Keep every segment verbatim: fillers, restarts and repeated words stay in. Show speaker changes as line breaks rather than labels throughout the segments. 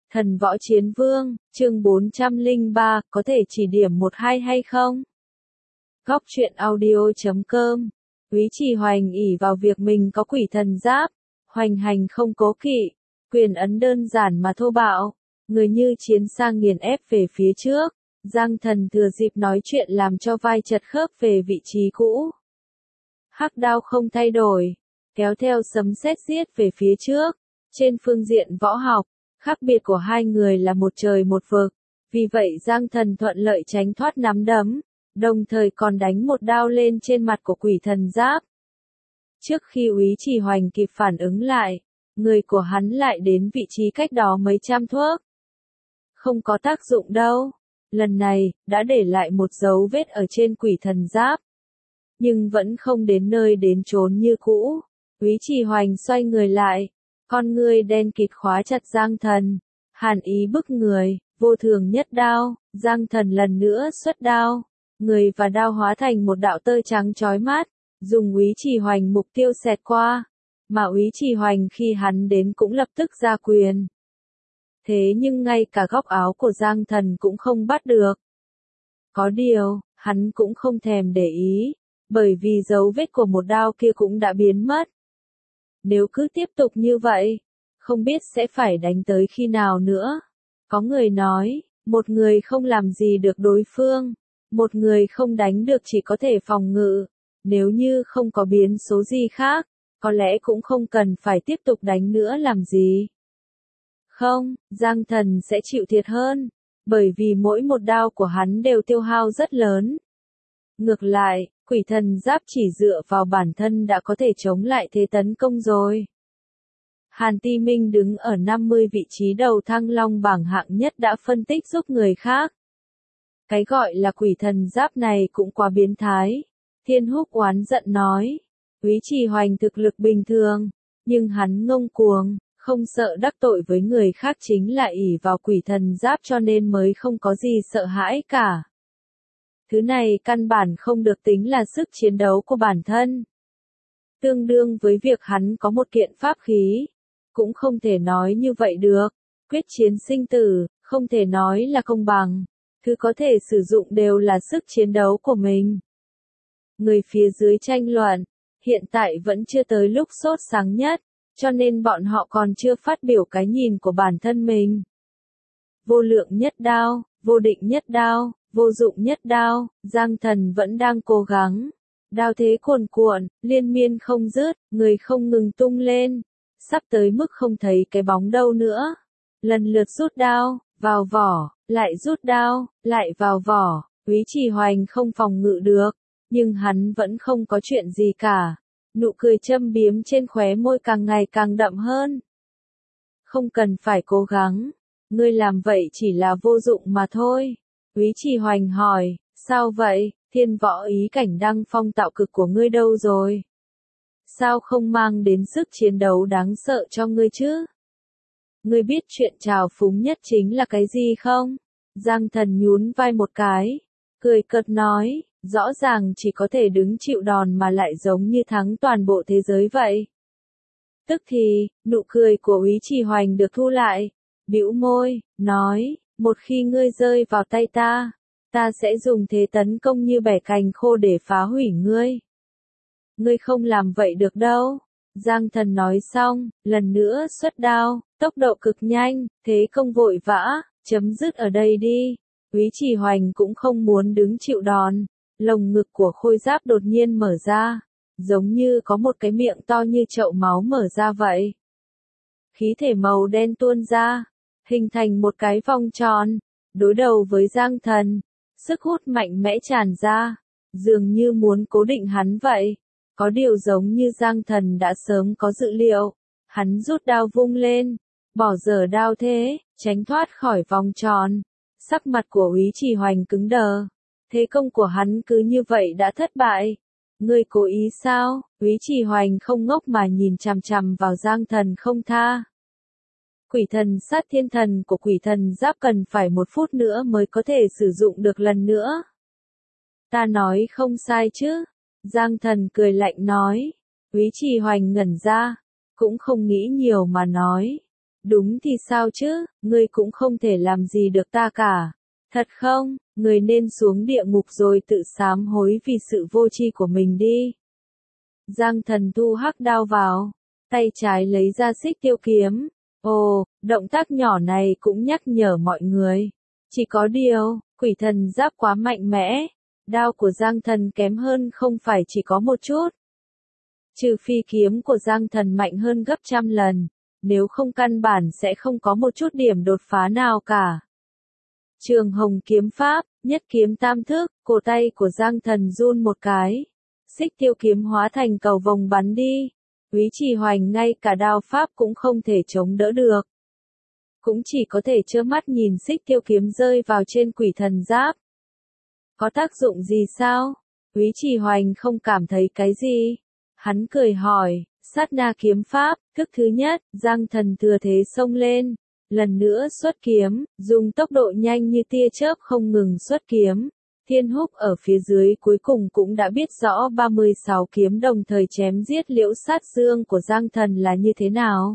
Thần võ chiến vương, chương bốn trăm lẻ ba, có thể chỉ điểm một hai hay không? Góc truyện audio chấm com. Úy Trì Hoành ỷ vào việc mình có quỷ thần giáp, hoành hành không cố kỵ, quyền ấn đơn giản mà thô bạo, người như chiến sang nghiền ép về phía trước. Giang Thần thừa dịp nói chuyện làm cho vai chật khớp về vị trí cũ. Hắc đao không thay đổi, kéo theo sấm sét giết về phía trước. Trên phương diện võ học, khác biệt của hai người là một trời một vực, vì vậy Giang Thần thuận lợi tránh thoát nắm đấm, đồng thời còn đánh một đao lên trên mặt của quỷ thần giáp. Trước khi Úy Trì Hoành kịp phản ứng lại, người của hắn lại đến vị trí cách đó mấy trăm thước. Không có tác dụng đâu, lần này, đã để lại một dấu vết ở trên quỷ thần giáp. Nhưng vẫn không đến nơi đến chốn như cũ. Úy Trì Hoành xoay người lại, con ngươi đen kịt khóa chặt Giang Thần, hàn ý bức người, vô thường nhất đao. Giang Thần lần nữa xuất đao, người và đao hóa thành một đạo tơ trắng chói mắt, dùng Úy Trì Hoành mục tiêu xẹt qua, mà Úy Trì Hoành khi hắn đến cũng lập tức ra quyền. Thế nhưng ngay cả góc áo của Giang Thần cũng không bắt được. Có điều, hắn cũng không thèm để ý, bởi vì dấu vết của một đao kia cũng đã biến mất. Nếu cứ tiếp tục như vậy, không biết sẽ phải đánh tới khi nào nữa. Có người nói, một người không làm gì được đối phương, một người không đánh được chỉ có thể phòng ngự. Nếu như không có biến số gì khác, có lẽ cũng không cần phải tiếp tục đánh nữa làm gì. Không, Giang Thần sẽ chịu thiệt hơn, bởi vì mỗi một đao của hắn đều tiêu hao rất lớn. Ngược lại, quỷ thần giáp chỉ dựa vào bản thân đã có thể chống lại thế tấn công rồi. Hàn Ti Minh đứng ở năm mươi vị trí đầu Thăng Long bảng hạng nhất đã phân tích giúp người khác. Cái gọi là quỷ thần giáp này cũng quá biến thái. Thiên Húc oán giận nói, Úy Trì Hoành thực lực bình thường, nhưng hắn ngông cuồng, không sợ đắc tội với người khác, chính là ỷ vào quỷ thần giáp cho nên mới không có gì sợ hãi cả. Thứ này căn bản không được tính là sức chiến đấu của bản thân. Tương đương với việc hắn có một kiện pháp khí. Cũng không thể nói như vậy được. Quyết chiến sinh tử, không thể nói là công bằng. Thứ có thể sử dụng đều là sức chiến đấu của mình. Người phía dưới tranh luận, hiện tại vẫn chưa tới lúc sốt sáng nhất, cho nên bọn họ còn chưa phát biểu cái nhìn của bản thân mình. Vô lượng nhất đao, vô định nhất đao, vô dụng nhất đao, Giang Thần vẫn đang cố gắng. Đao thế cuồn cuộn, liên miên không dứt, người không ngừng tung lên, sắp tới mức không thấy cái bóng đâu nữa. Lần lượt rút đao, vào vỏ, lại rút đao, lại vào vỏ. Úy Trì Hoành không phòng ngự được, nhưng hắn vẫn không có chuyện gì cả. Nụ cười châm biếm trên khóe môi càng ngày càng đậm hơn. Không cần phải cố gắng, ngươi làm vậy chỉ là vô dụng mà thôi. Úy Trì Hoành hỏi, sao vậy, thiên võ ý cảnh đăng phong tạo cực của ngươi đâu rồi? Sao không mang đến sức chiến đấu đáng sợ cho ngươi chứ? Ngươi biết chuyện trào phúng nhất chính là cái gì không? Giang Thần nhún vai một cái, cười cợt nói, rõ ràng chỉ có thể đứng chịu đòn mà lại giống như thắng toàn bộ thế giới vậy. Tức thì, nụ cười của Úy Trì Hoành được thu lại, bĩu môi, nói, một khi ngươi rơi vào tay ta, ta sẽ dùng thế tấn công như bẻ cành khô để phá hủy ngươi. Ngươi không làm vậy được đâu. Giang Thần nói xong, lần nữa xuất đao, tốc độ cực nhanh, thế công vội vã, chấm dứt ở đây đi. Úy Trì Hoành cũng không muốn đứng chịu đòn, lồng ngực của khôi giáp đột nhiên mở ra, giống như có một cái miệng to như chậu máu mở ra vậy. Khí thể màu đen tuôn ra, hình thành một cái vòng tròn, đối đầu với Giang Thần, sức hút mạnh mẽ tràn ra, dường như muốn cố định hắn vậy. Có điều giống như Giang Thần đã sớm có dự liệu, hắn rút đao vung lên, bỏ dở đao thế, tránh thoát khỏi vòng tròn. Sắc mặt của Úy Trì Hoành cứng đờ, thế công của hắn cứ như vậy đã thất bại. Ngươi cố ý sao? Úy Trì Hoành không ngốc mà nhìn chằm chằm vào Giang Thần không tha. Quỷ thần sát thiên thần của quỷ thần giáp cần phải một phút nữa mới có thể sử dụng được lần nữa. Ta nói không sai chứ? Giang Thần cười lạnh nói. Úy Trì Hoành ngẩn ra, cũng không nghĩ nhiều mà nói. Đúng thì sao chứ, ngươi cũng không thể làm gì được ta cả. Thật không, ngươi nên xuống địa ngục rồi tự sám hối vì sự vô tri của mình đi. Giang Thần thu hắc đao vào, tay trái lấy ra xích tiêu kiếm. Ồ, động tác nhỏ này cũng nhắc nhở mọi người. Chỉ có điều, quỷ thần giáp quá mạnh mẽ. Đao của Giang Thần kém hơn không phải chỉ có một chút. Trừ phi kiếm của Giang Thần mạnh hơn gấp trăm lần. Nếu không căn bản sẽ không có một chút điểm đột phá nào cả. Trường Hồng kiếm pháp, nhất kiếm tam thức, cổ tay của Giang Thần run một cái. Xích tiêu kiếm hóa thành cầu vồng bắn đi. Úy Trì Hoành ngay cả đao pháp cũng không thể chống đỡ được. Cũng chỉ có thể trơ mắt nhìn xích tiêu kiếm rơi vào trên quỷ thần giáp. Có tác dụng gì sao? Úy Trì Hoành không cảm thấy cái gì. Hắn cười hỏi, sát na kiếm pháp, thức thứ nhất, Giang Thần thừa thế xông lên. Lần nữa xuất kiếm, dùng tốc độ nhanh như tia chớp không ngừng xuất kiếm. Thiên Húc ở phía dưới cuối cùng cũng đã biết rõ ba mươi sáu kiếm đồng thời chém giết Liễu Sát Dương của Giang Thần là như thế nào.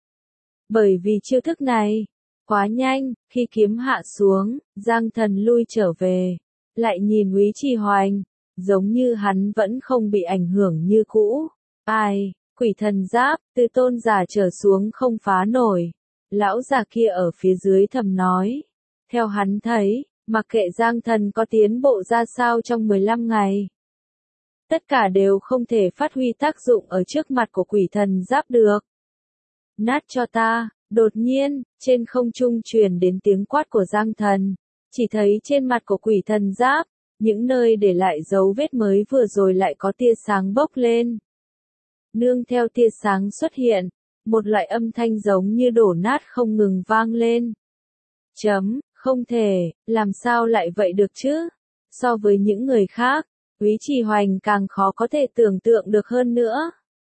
Bởi vì chiêu thức này, quá nhanh, khi kiếm hạ xuống, Giang Thần lui trở về. Lại nhìn Úy Trì Hoành, giống như hắn vẫn không bị ảnh hưởng như cũ. Ai, quỷ thần giáp, từ tôn giả trở xuống không phá nổi. Lão già kia ở phía dưới thầm nói. Theo hắn thấy, mặc kệ Giang Thần có tiến bộ ra sao trong mười lăm ngày. Tất cả đều không thể phát huy tác dụng ở trước mặt của quỷ thần giáp được. Nát cho ta, đột nhiên, trên không trung truyền đến tiếng quát của Giang Thần. Chỉ thấy trên mặt của quỷ thần giáp, những nơi để lại dấu vết mới vừa rồi lại có tia sáng bốc lên. Nương theo tia sáng xuất hiện, một loại âm thanh giống như đổ nát không ngừng vang lên. Chấm, không thể, làm sao lại vậy được chứ? So với những người khác, Úy Trì Hoành càng khó có thể tưởng tượng được hơn nữa.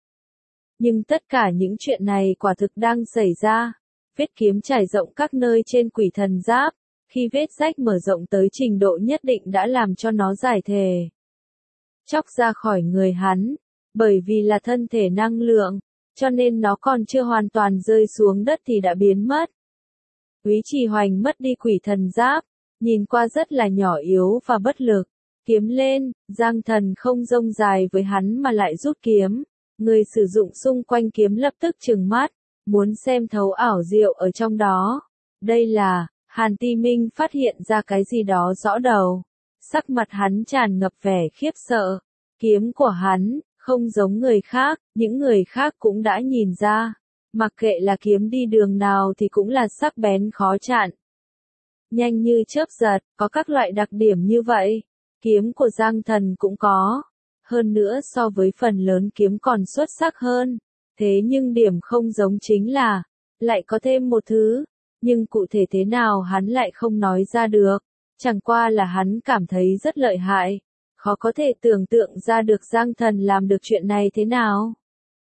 Nhưng tất cả những chuyện này quả thực đang xảy ra. Vết kiếm trải rộng các nơi trên quỷ thần giáp, khi vết rách mở rộng tới trình độ nhất định đã làm cho nó giải thể. Chóc ra khỏi người hắn, bởi vì là thân thể năng lượng, cho nên nó còn chưa hoàn toàn rơi xuống đất thì đã biến mất. Úy Trì Hoành mất đi quỷ thần giáp, nhìn qua rất là nhỏ yếu và bất lực. Kiếm lên, Giang Thần không rông dài với hắn mà lại rút kiếm. Người sử dụng xung quanh kiếm lập tức trừng mắt, muốn xem thấu ảo diệu ở trong đó. Đây là, Hàn Ti Minh phát hiện ra cái gì đó rõ đầu. Sắc mặt hắn tràn ngập vẻ khiếp sợ. Kiếm của hắn, không giống người khác, những người khác cũng đã nhìn ra. Mặc kệ là kiếm đi đường nào thì cũng là sắc bén khó chặn. Nhanh như chớp giật, có các loại đặc điểm như vậy. Kiếm của Giang Thần cũng có. Hơn nữa so với phần lớn kiếm còn xuất sắc hơn. Thế nhưng điểm không giống chính là, lại có thêm một thứ. Nhưng cụ thể thế nào hắn lại không nói ra được. Chẳng qua là hắn cảm thấy rất lợi hại. Khó có thể tưởng tượng ra được Giang Thần làm được chuyện này thế nào.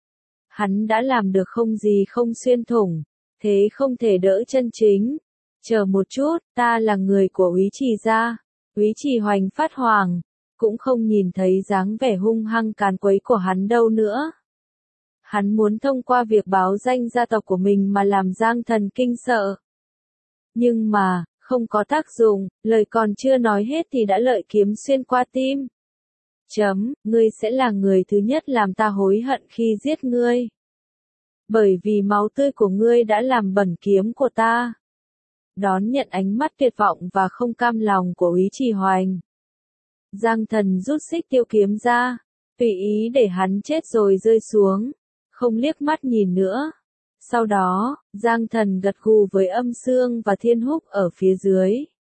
Hắn đã làm được không gì không xuyên thủng. Thế không thể đỡ chân chính. Chờ một chút, ta là người của Úy Trì gia. Úy Trì Hoành phát hoàng. Cũng không nhìn thấy dáng vẻ hung hăng càn quấy của hắn đâu nữa. Hắn muốn thông qua việc báo danh gia tộc của mình mà làm Giang Thần kinh sợ. Nhưng mà, không có tác dụng, lời còn chưa nói hết thì đã lợi kiếm xuyên qua tim. Chấm, ngươi sẽ là người thứ nhất làm ta hối hận khi giết ngươi. Bởi vì máu tươi của ngươi đã làm bẩn kiếm của ta. Đón nhận ánh mắt tuyệt vọng và không cam lòng của Úy Trì Hoành. Giang Thần rút xích tiêu kiếm ra, tùy ý để hắn chết rồi rơi xuống, không liếc mắt nhìn nữa. Sau đó, Giang Thần gật gù với Âm Sương và Thiên Húc ở phía dưới.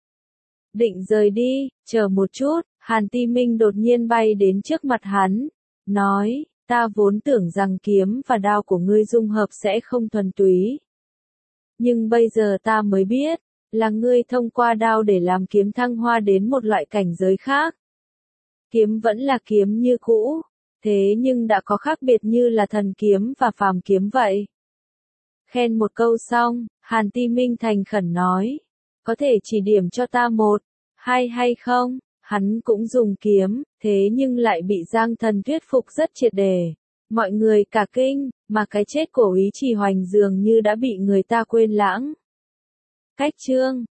Định rời đi, chờ một chút, Hàn Ti Minh đột nhiên bay đến trước mặt hắn, nói, ta vốn tưởng rằng kiếm và đao của ngươi dung hợp sẽ không thuần túy. Nhưng bây giờ ta mới biết, là ngươi thông qua đao để làm kiếm thăng hoa đến một loại cảnh giới khác. Kiếm vẫn là kiếm như cũ, thế nhưng đã có khác biệt như là thần kiếm và phàm kiếm vậy. Khen một câu xong, Hàn Ti Minh thành khẩn nói, có thể chỉ điểm cho ta một, hai hay không? Hắn cũng dùng kiếm, thế nhưng lại bị Giang Thần thuyết phục rất triệt để. Mọi người cả kinh, mà cái chết của Úy Trì Hoành dường như đã bị người ta quên lãng. Cách chương